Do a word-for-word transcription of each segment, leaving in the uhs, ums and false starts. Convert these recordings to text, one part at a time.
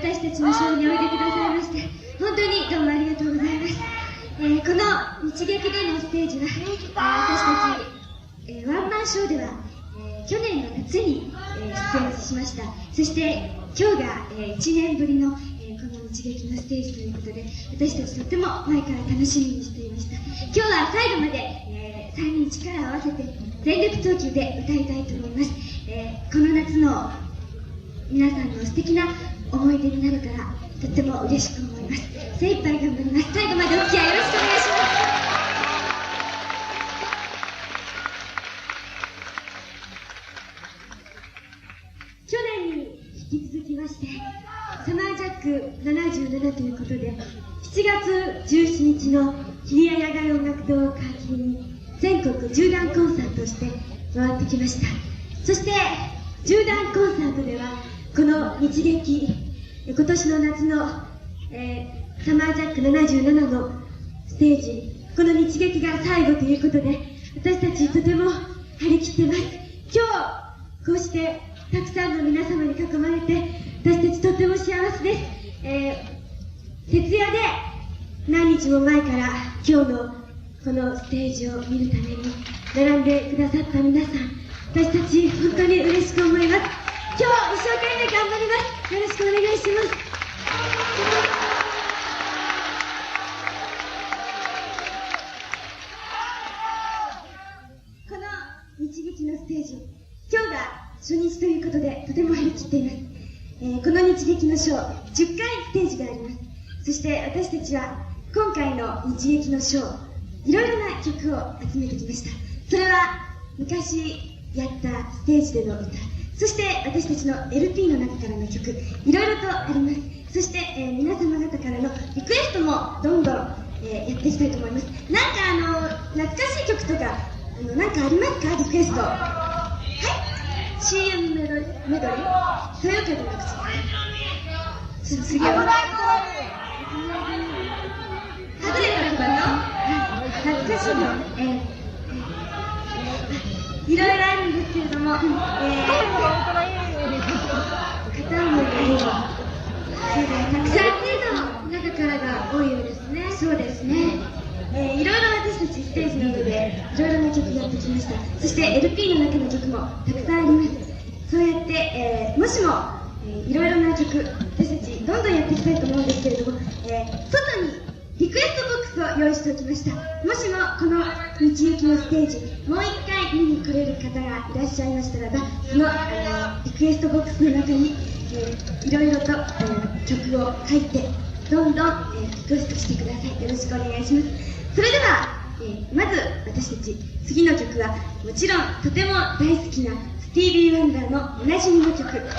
私たちのショーにおいでくださいまして、本当にどうもありがとうございます。えー、この日劇でのステージは、私たち、えー、ワンマンショーでは、えー、去年の夏に、えー、出演しました。そして今日が、えー、いちねんぶりの、えー、この日劇のステージということで、私たちとっても前から楽しみにしていました。今日は最後まで、えー、さんにん力を合わせて全力投球で歌いたいと思います。えー、この夏の皆さんの素敵な思い出になれたらとっても嬉しく思います。精一杯頑張ります。最後までお付き合いよろしくお願いします。去年に引き続きまして、サマージャックななじゅうななということで、しちがつじゅうしちにちの日比谷野外音楽堂を皮切りに全国縦断コンサートをして回ってきました。そして縦断コンサートではこの日劇、今年の夏の、えー、サマージャックななじゅうななのステージ、この日劇が最後ということで、私たちとても張り切ってます。今日こうしてたくさんの皆様に囲まれて、私たちとっても幸せです。えー、徹夜で何日も前から今日のこのステージを見るために並んでくださった皆さん、私たち本当に嬉しく思います。今日一生懸命頑張ります。よろしくお願いします。この日劇のステージ、今日が初日ということでとても張り切っています。えー、この日劇のショー、じゅっかいステージがあります。そして私たちは今回の日劇のショー、いろいろな曲を集めてきました。それは昔やったステージでの歌、そして私たちの エルピー の中からの曲、いろいろとあります。そして、えー、皆様方からのリクエストもどんどん、えー、やっていきたいと思います。なんかあの懐かしい曲とかあのなんかありますか？リクエスト。はい、 シーエム メドレーメドレーそよ風の口、次ははぐれた子の懐かしいの、えーいろいろあるんですけれども、えー、片思いがいい、そうだ、たくさんの中からが多いようですね。そうですね。えー、いろいろ私たちステージなどでいろいろな曲やってきました。そして エルピー の中の曲もたくさんあります。そうやって、えー、もしも、えー、いろいろな曲、私たちどんどんやっていきたいと思うんですけれども、えー、外にリクエストボックスを用意しておきました。もしもこの日劇のステージ、もう一回見に来れる方がいらっしゃいましたらば、その、あのリクエストボックスの中に、えー、いろいろと、えー、曲を書いて、どんどん、えー、リクエストしてください。よろしくお願いします。それでは、えー、まず私たち次の曲はもちろんとても大好きなスティービー・ワンダーのおなじみの曲、聴いてください。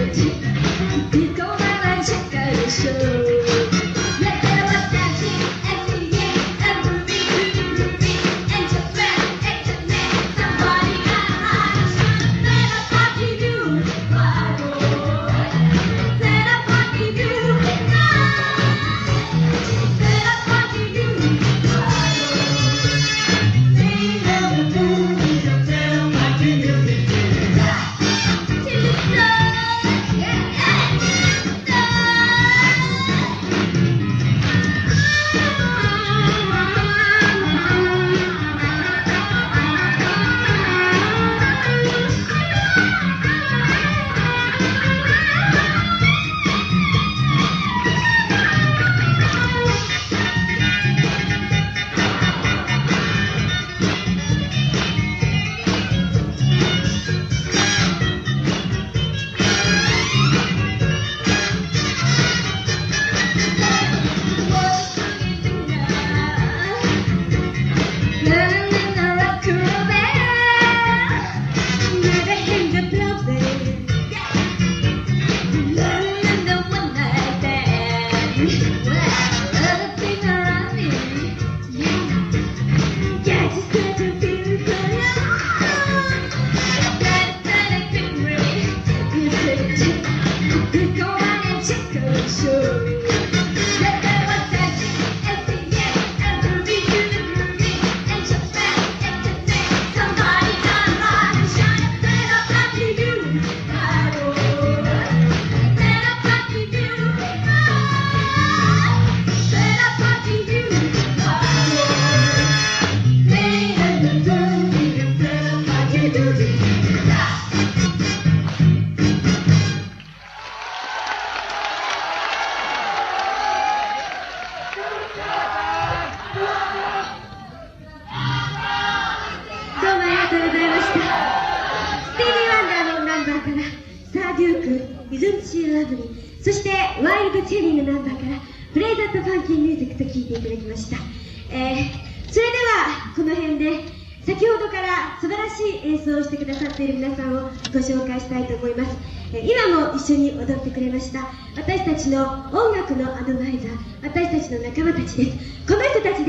そしてワイルドチェリーのナンバーからプレイザットファンキーミュージックと聴いていただきました。えー、それではこの辺で先ほどから素晴らしい演奏をしてくださっている皆さんをご紹介したいと思います。えー、今も一緒に踊ってくれました私たちの音楽のアドバイザー、私たちの仲間たちです。この人たちです。エムエムピー の皆さんです。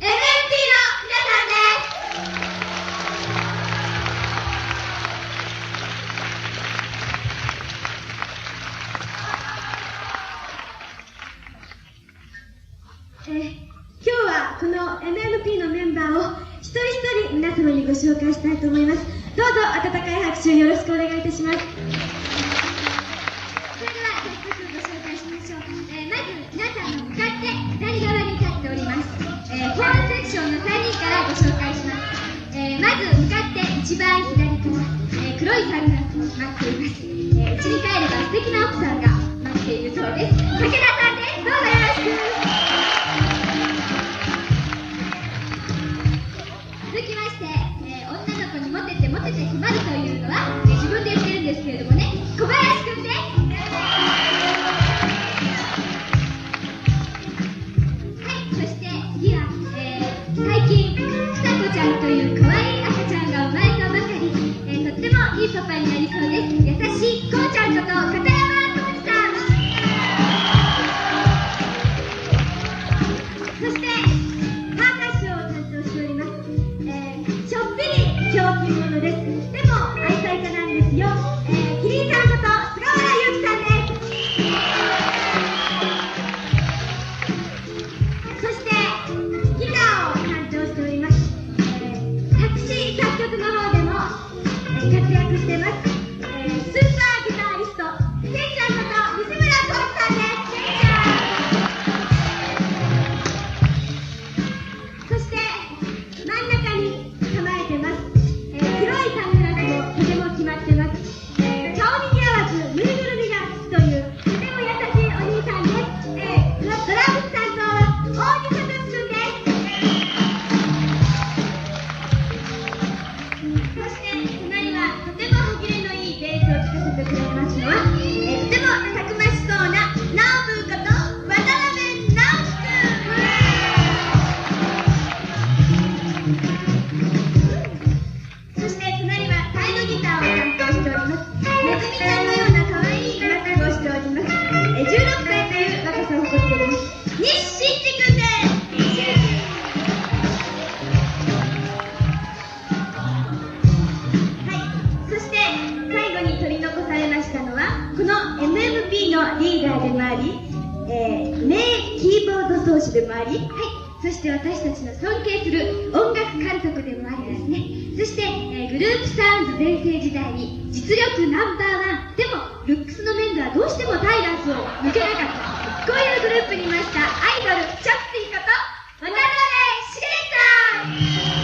えー、今日はこの エムエムピー のメンバーを一人一人皆様にご紹介したいと思います。どうぞ温かい拍手よろしくお願いいたします。それでは早速ご紹介しましょう。えー、まず皆さんの向かって左側に立っております、えー、ホーンセクションのさんにんからご紹介します。えー、まず向かって一番左から、えー、黒いサングラスを待っています。えー、家に帰れば素敵な奥さんが待っているそうです。武田さんです。どうぞよろしく。続きまして、えー、女の子にモテてモテて決まるというのは、えー、自分で言ってるんですけれどもね、小林くんです。はい、そして次は、えー、最近ふさこちゃんという可愛い赤ちゃんが生まれたばかり、えー、とってもいいパパになりそうです。優しいこうちゃんこと片山浩二さん。 はこの エムエムピー のリーダーでもあり、えー、名キーボード奏者でもあり、はい、そして私たちの尊敬する音楽監督でもありですね。そして、えー、グループサウンズ全盛時代に実力ナンバーワン、でもルックスの面ではどうしてもタイガースを抜けなかった、こういうグループにいましたアイドルチャッピーこと渡辺茂さん。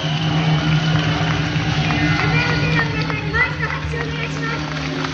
エムエムピー の皆さんにもう一度拍手をお願いします。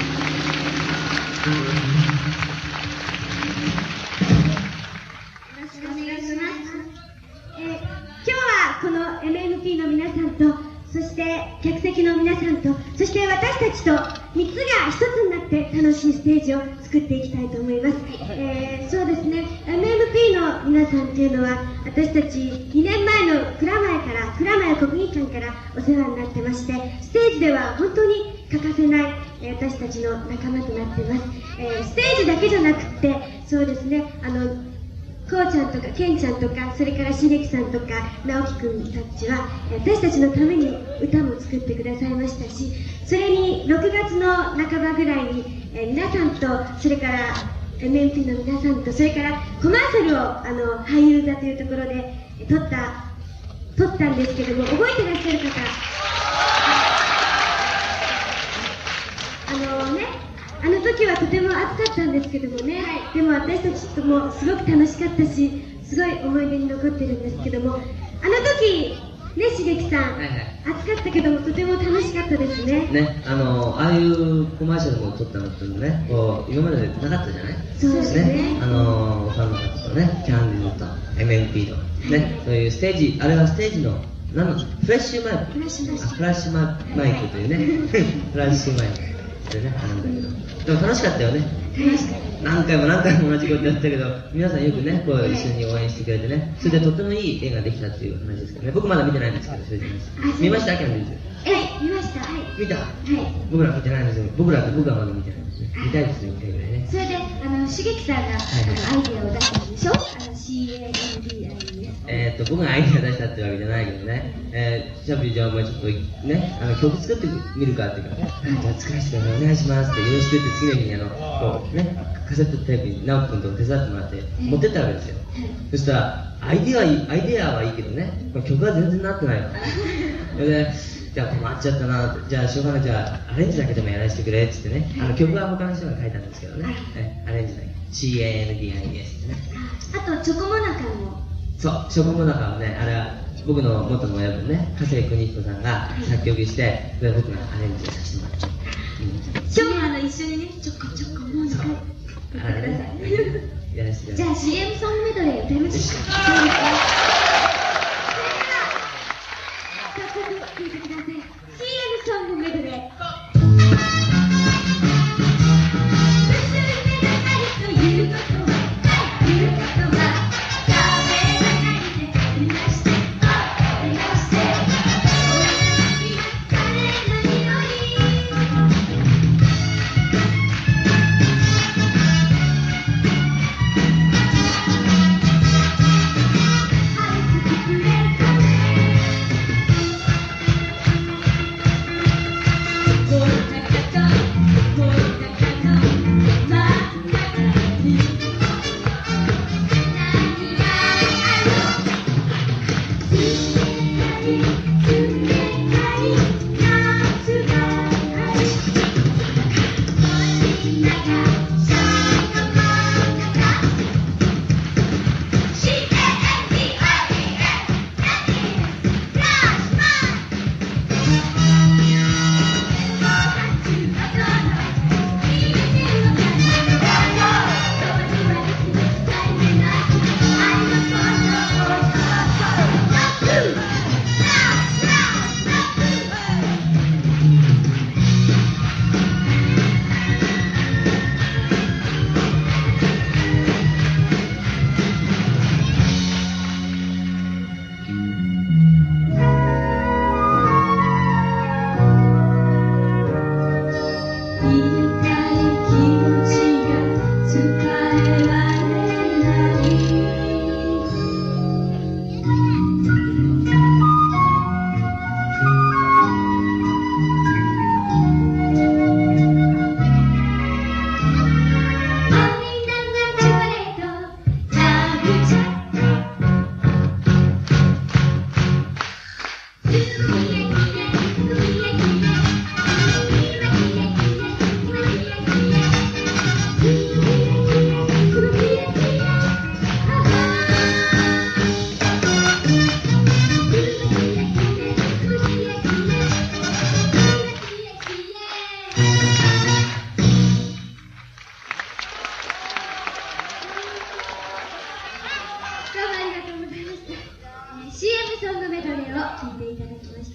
よろしくお願いします。えー、今日はこの エムエムピー の皆さんと、そして客席の皆さんと、そして私たちとみっつが一つになって楽しいステージを作っていきたいと思います。えー、そうですね、 エムエムピー の皆さんっていうのは私たちにねんまえの蔵前から蔵前国技館からお世話になってまして、ステージでは本当に欠かせない、えー、私たちの仲間となっています。えー、ステージだけじゃなくって、そうですね、あのこうちゃんとかけんちゃんとか、それからしげきさんとか直樹くんたちは私たちのために歌も作ってくださいましたし、それにろくがつの半ばぐらいに、えー、皆さんと、それから エムエムピー の皆さんと、それからコマーシャルをあの俳優座というところで撮った撮ったんですけども、覚えてらっしゃる方、あのね、あの時はとても暑かったんですけどもね、はい、でも私たちともすごく楽しかったし、すごい思い出に残ってるんですけども、あの時ね、しげきさん、はいはい、暑かったけどもとても楽しかったですね。 ね、あのああいうコマーシャルも撮ったのってね、こう今までなかったじゃない。 そうですね。 ね、あのファンの方とね、キャンディーズと エムエムピー とね、はい、そういうステージ、あれはステージの何のフラッシュマイク、フラッシュマイク、フラッシュマイクというね、フラッシュマイクでね、あるんだけど、でも楽しかったよね。 楽しかった。 何回も何回も同じことやったけど、皆さんよくね、こう一緒に応援してくれてね、それでとってもいい映画できたっていう話ですけどね、僕まだ見てないんですけど、それで見ました？キャンディーズ。 え、見ました。はい。 見た？ はい。 僕ら見てないんですよ。僕らって僕はまだ見てないんですね。見たいですね、見たいぐらいね。 それで、あの、しげきさんが、はいはい、あのアイデアを出したんでしょ？あの シーエーエヌディーアイエス。 えーっと、僕がアイデア出したってわけじゃないけどね、えー、シャーピーじゃあお前ちょっとね、あの曲作ってみるかっていうから、じゃあ作らせてください、お願いしますって、よろしくって次の日にあの、こうね、カセットテープに直樹君と手伝ってもらって持ってったわけですよ。そしたら、アイデアはいい、アイデアはいいけどね、曲は全然なってないわ。それで、じゃあ困っちゃったな、じゃあしょうがない、じゃあアレンジだけでもやらせてくれって言ってね、あの曲は他の人が書いたんですけどね、アレンジだけ シーエーエヌディーアイエス ってね。 あとチョコモナカも。 そう、チョコモナカはね、あれは僕の元の親分ね、加瀬邦彦さんが作曲して、それ僕がアレンジさせてもらって、 今日もあの一緒にね、ちょこちょこモナカやってください。 やらせてください。 じゃあ シーエム ソングメドレー歌いましょうか。そうですね。それでは早速聴いてください。シーエム ソングメドレー。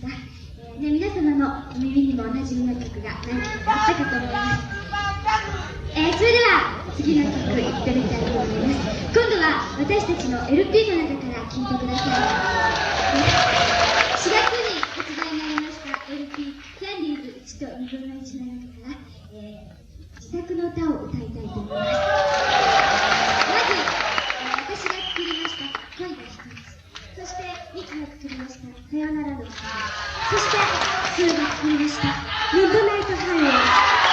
した。えーね、皆様の耳にもおなじみの曲が何曲かあったかと思います。えー、それでは次の曲いってみたいと思います。今度は私たちの エルピー の中から聴いてください。えー、しがつに発売になりました エルピー キャンディーズいちとにぶんのいちの中から、えー、自作の歌を歌いたいと思います。まず、えー、私が作りました恋が一つ、そしてミキが作りましたさよならの日、そしてスーが作りましたミッドナイトハイウェイ。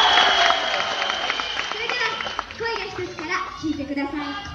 それでは恋が一つから聴いてください。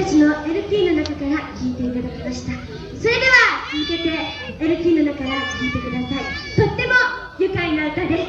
たちの エルピー の中から聴いていただきました。それでは続けて エルピー の中から聴いてください。とっても愉快な歌です。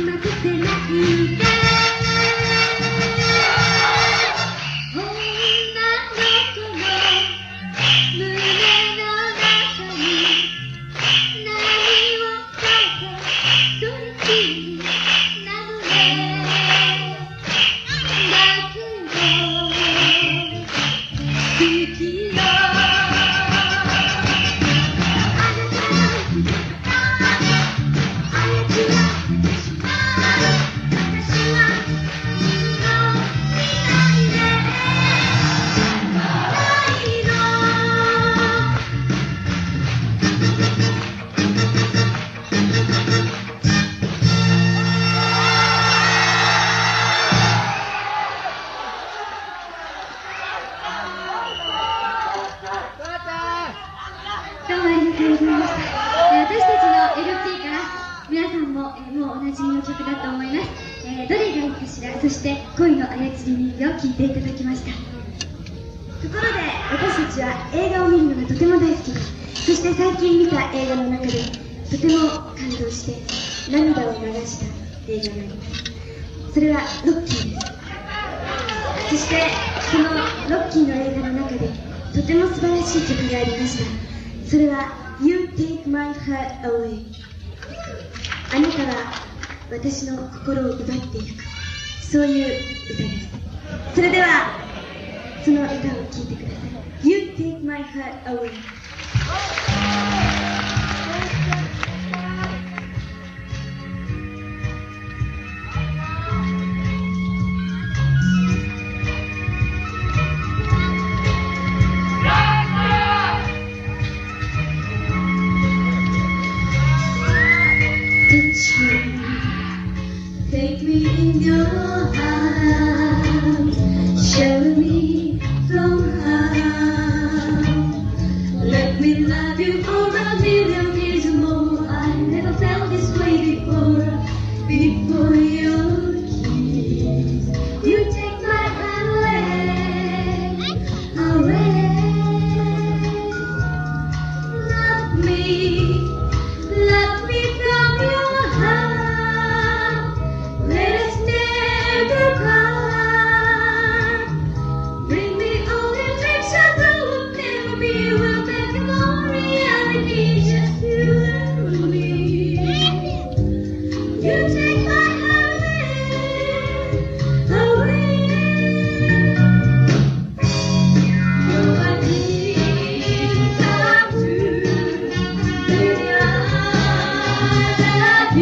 任せないで女の子の胸の中に何を書いてそれきりなのねだけど好きよあなたの姿あやつられてしまう私は君の未来でないのどうもありがとうございました。えー私たちの エルピー から皆さんも、えーもうおなじみの曲だと思います。えーどれがいいかしら、そして恋の操り人形を聴いていただきました。ところで私たちは映画を見るのがとても大好きです。そして最近見た映画の中でとても感動して涙を流した映画があります。それはロッキーです。そしてそのロッキーの映画の中でとても素晴らしい曲がありました。それは You Take My Heart Away。 あなたは私の心を奪っていく、そういう歌です。それではその歌を聴いてください。 You Take My Heart Away。Take me in your arms, show me from heart. Let me love you for a million years more. I never felt this way before. Before your kiss, you take my heart away, away. Love me, love me from your heart.Let us never part. Bring me all the affection that will never be. We'll make it all reality, just you and me. You take my heart away, away. You're my dream come true, baby. I love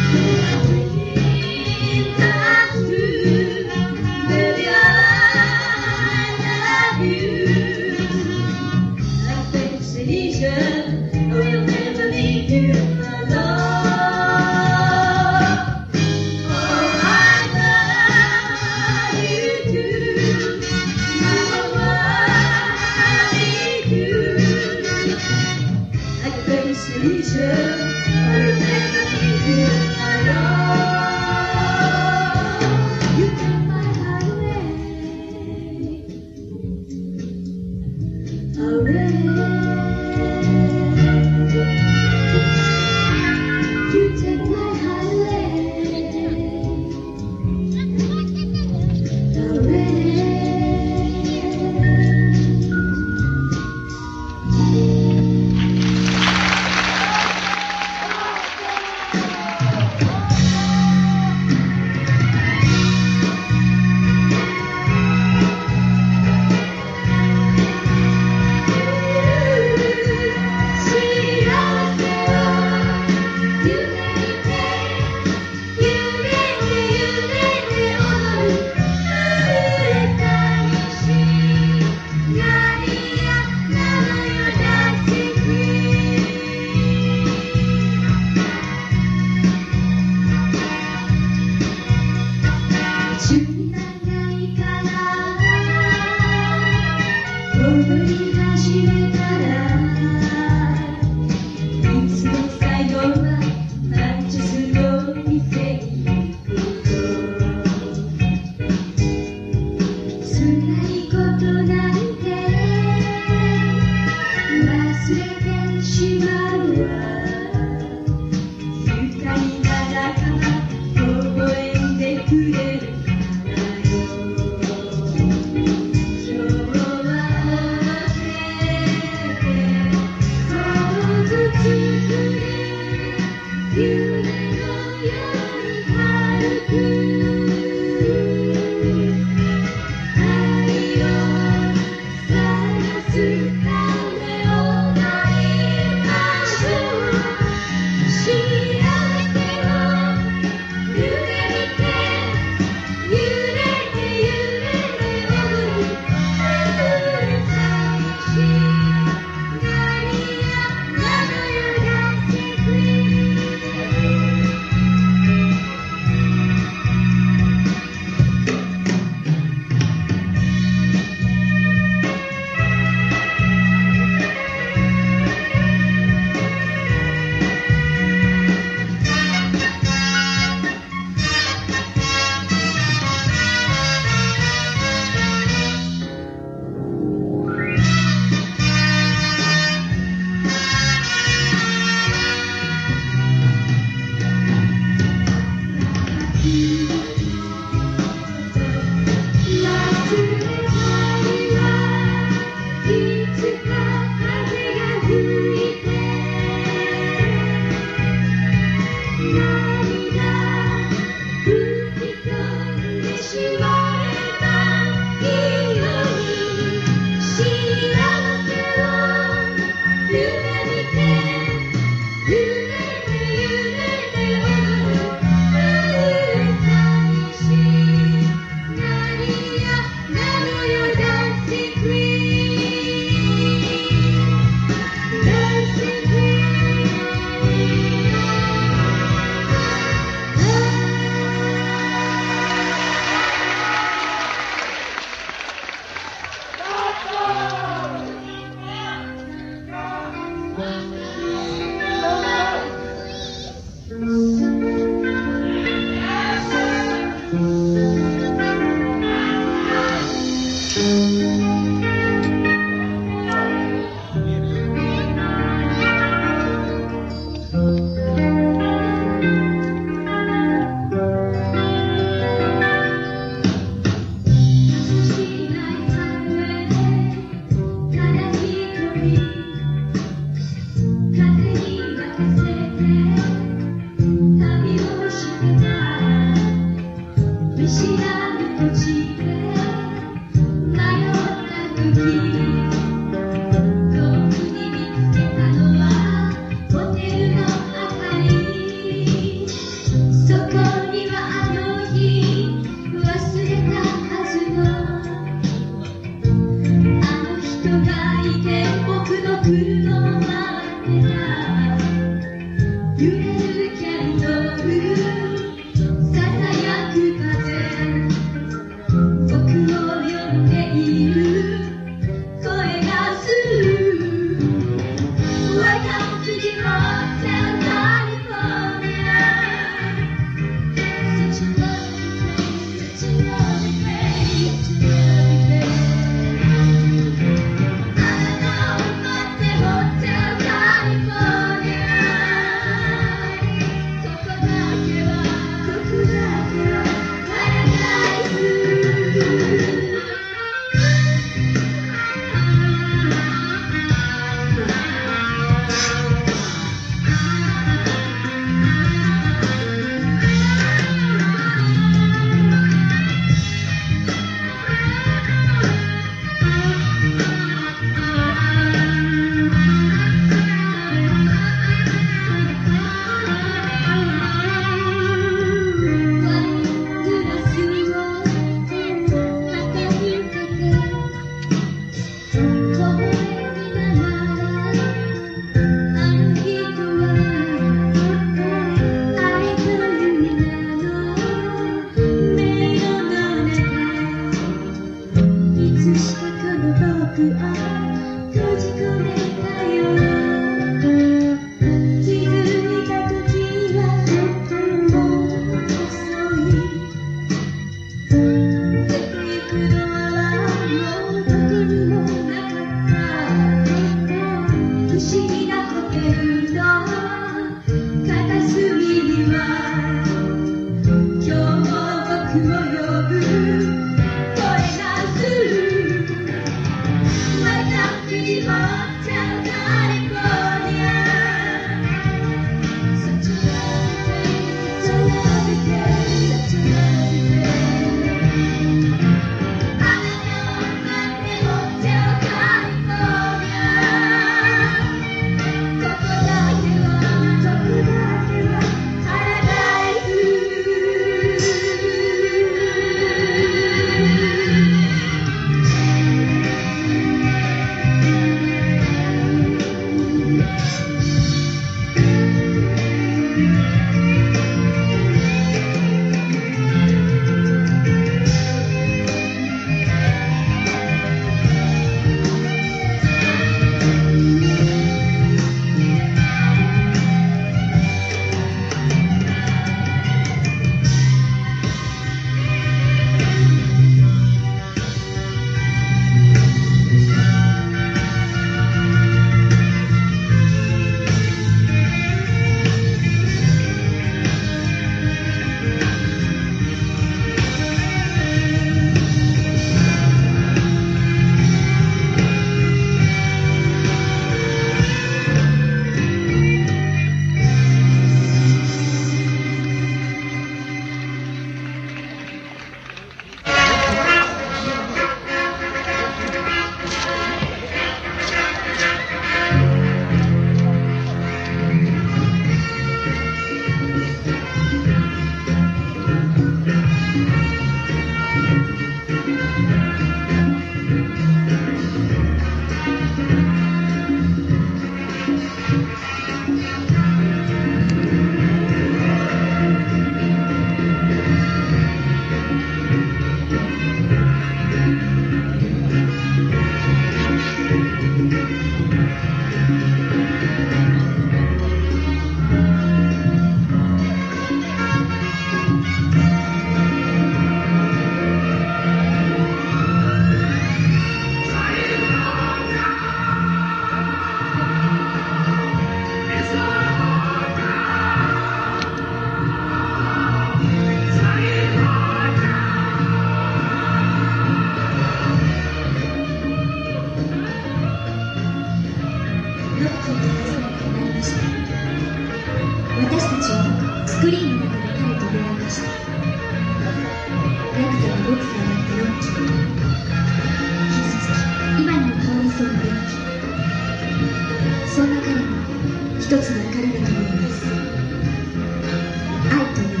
だと思います。愛という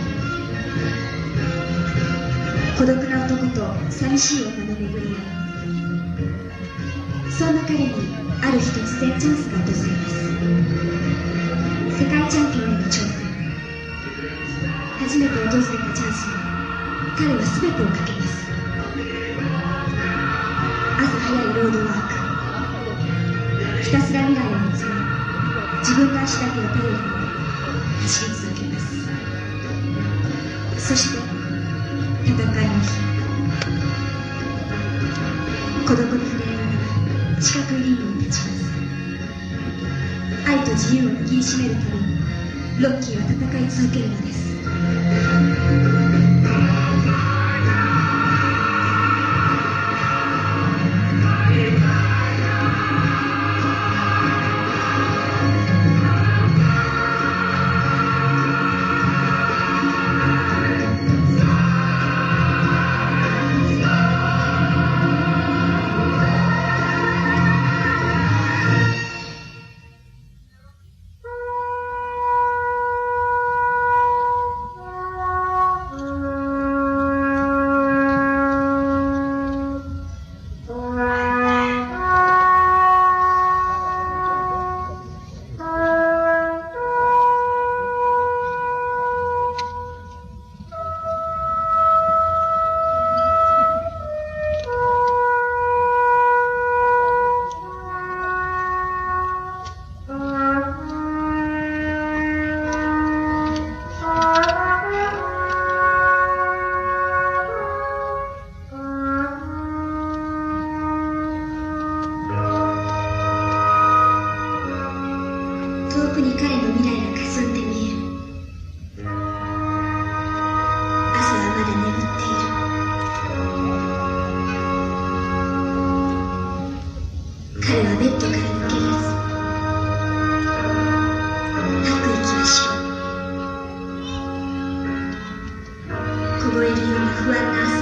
孤独な男と寂しい女の巡り合い、そんな彼にある日突然チャンスが訪れます。世界チャンピオンへの挑戦。初めて訪れたチャンスに彼は全てをかけます。朝早いロードワーク、ひたすら未来を見つめ、自分の足だけを頼りに走り続けます。そして戦いの日、孤独に触れながら四角いリングに立ちます。愛と自由を握りしめるためにロッキーは戦い続けるのです。遠くに彼の未来が霞んで見える。朝はまだ眠っている。彼はベッドから抜け出す。吐く息は白。凍えるような不安な朝。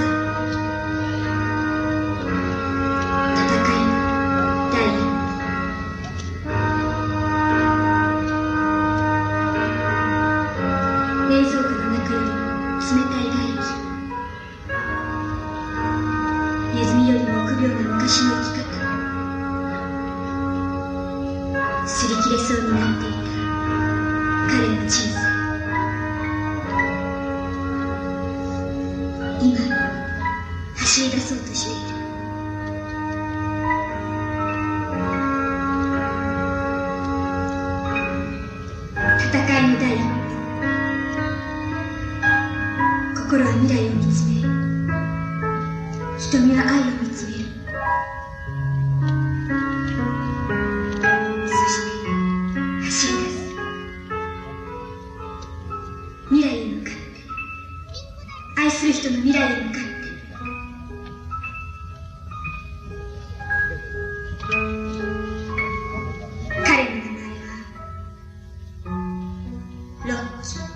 戦いの第一歩。冷蔵庫の中より冷たい外気。ネズミよりも臆病な昔の生き方。擦り切れそうになっていた彼の人生。今走り出そうとしている。戦いの第一歩。心は未来を見つめ、瞳は愛を見つめる。そして走り出す。未来へ向かって、愛する人の未来へ向かって。彼の名前はロッキー。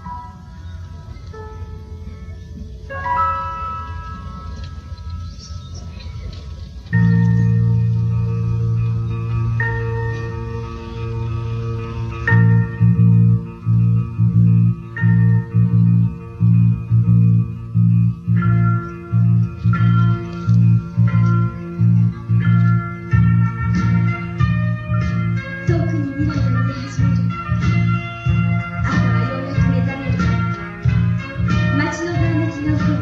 遠くに未来が見え始める。朝はようやく目覚める。街のざわめきが起こる。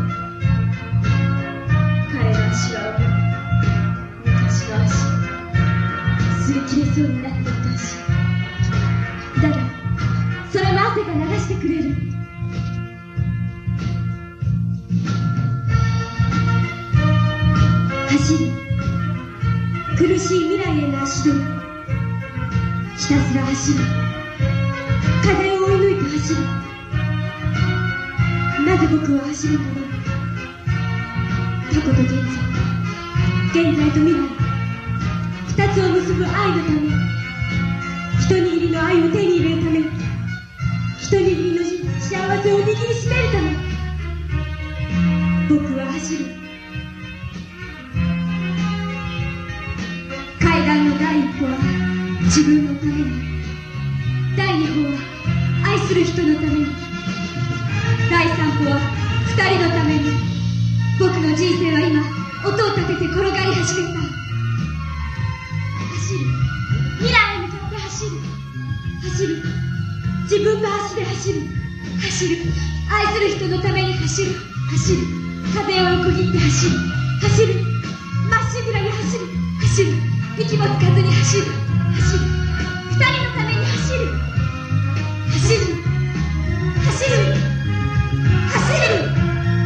彼の足は重い。昔の足。擦り切れそうになっていた足。だがそれも汗が流してくれる。走る。苦しい未来への足取り。ひたすら走る。風を追い抜いて走る。なぜ僕は走るんだろう。過去と現在、現在と未来、二つを結ぶ愛のため、一握りの愛を手に入れるため、一握りの幸せを握りしめるため、僕は走る。階段の第一歩は自分のために、第だいにほんは愛する人のために、だいさんぽはふたりのために。僕の人生は今音を立てて転がり始めた。走る、未来へ向かって走る、走る、自分の足で走る、走る、愛する人のために走る、走る、風を横切って走る、走る、まっしぐらに走る、走る、息もつかずに走る、走る、二人のために走る、走る、走る、走る。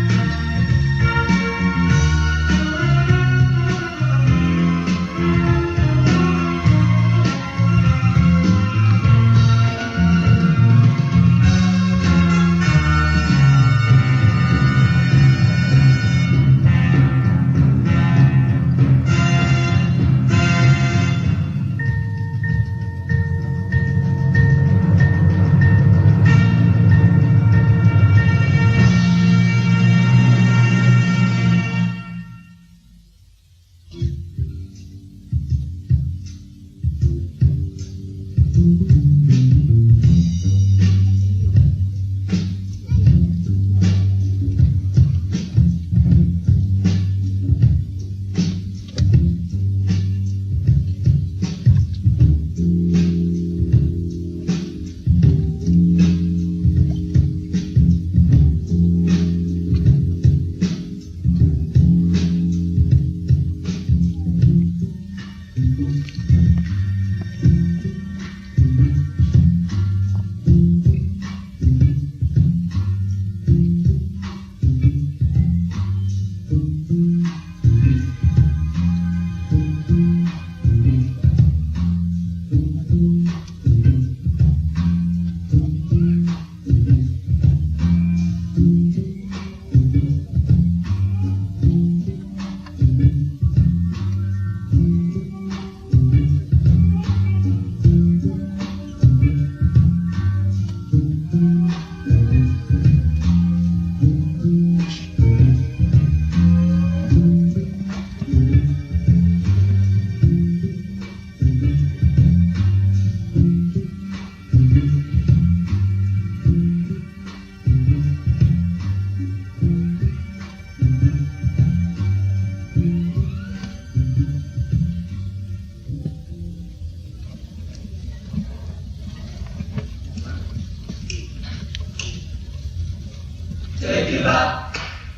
Take it back.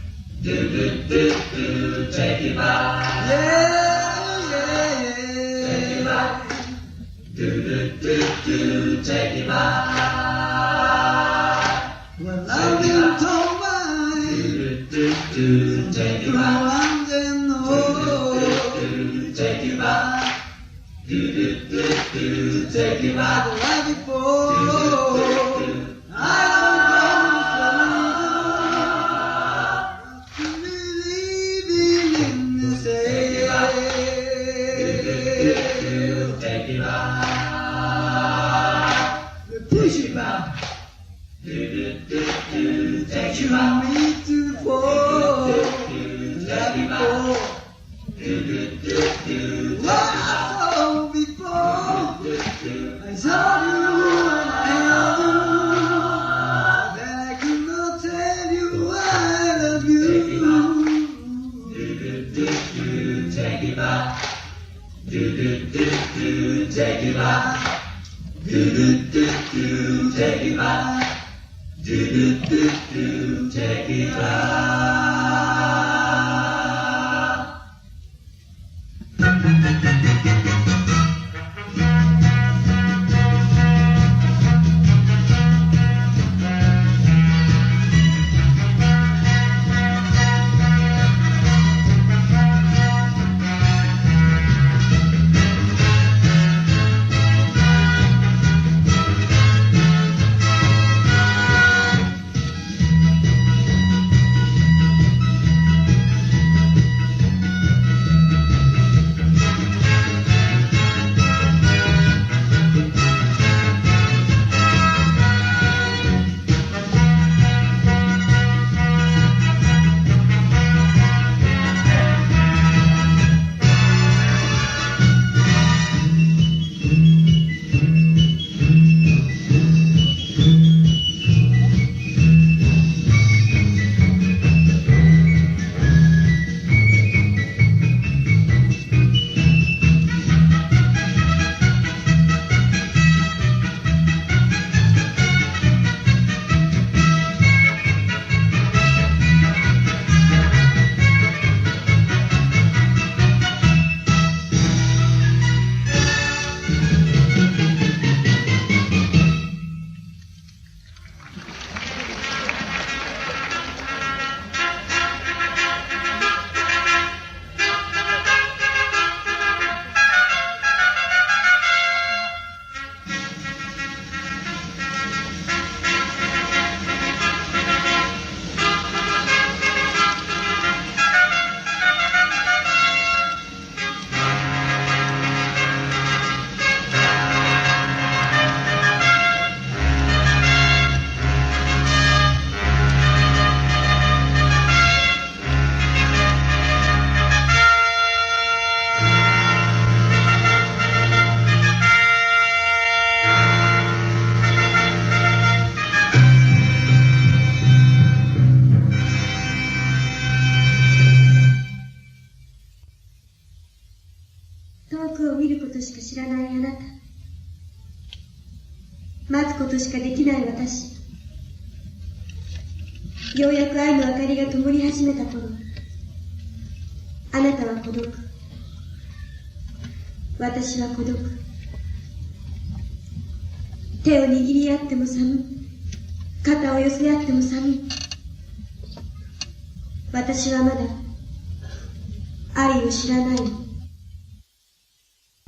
Do do do do. Take it back. Yeah, yeah, yeah. Take it back. Do do do do. Take it back. Well, I've been told by Do do do do. Take it back. everyone they know. Do do do. Take it back. Do do do do. Take it back. The life before. Do do do do. I don't believe in this age. Take it back. They push it back. Do do do do. Take it You back. want me to fall. Take Life it back. before. Do do do do. What I saw before. I saw you and I held you. Then I could not tell you I love you. Do do do do. Take it back. Do do do do. Take it back. Do do do do. Take it back. Do do do do. Take it back. 待つことしかできない私。ようやく愛の明かりが灯り始めた頃、あなたは孤独、私は孤独。手を握り合っても寒い、肩を寄せ合っても寒い。私はまだ愛を知らないの。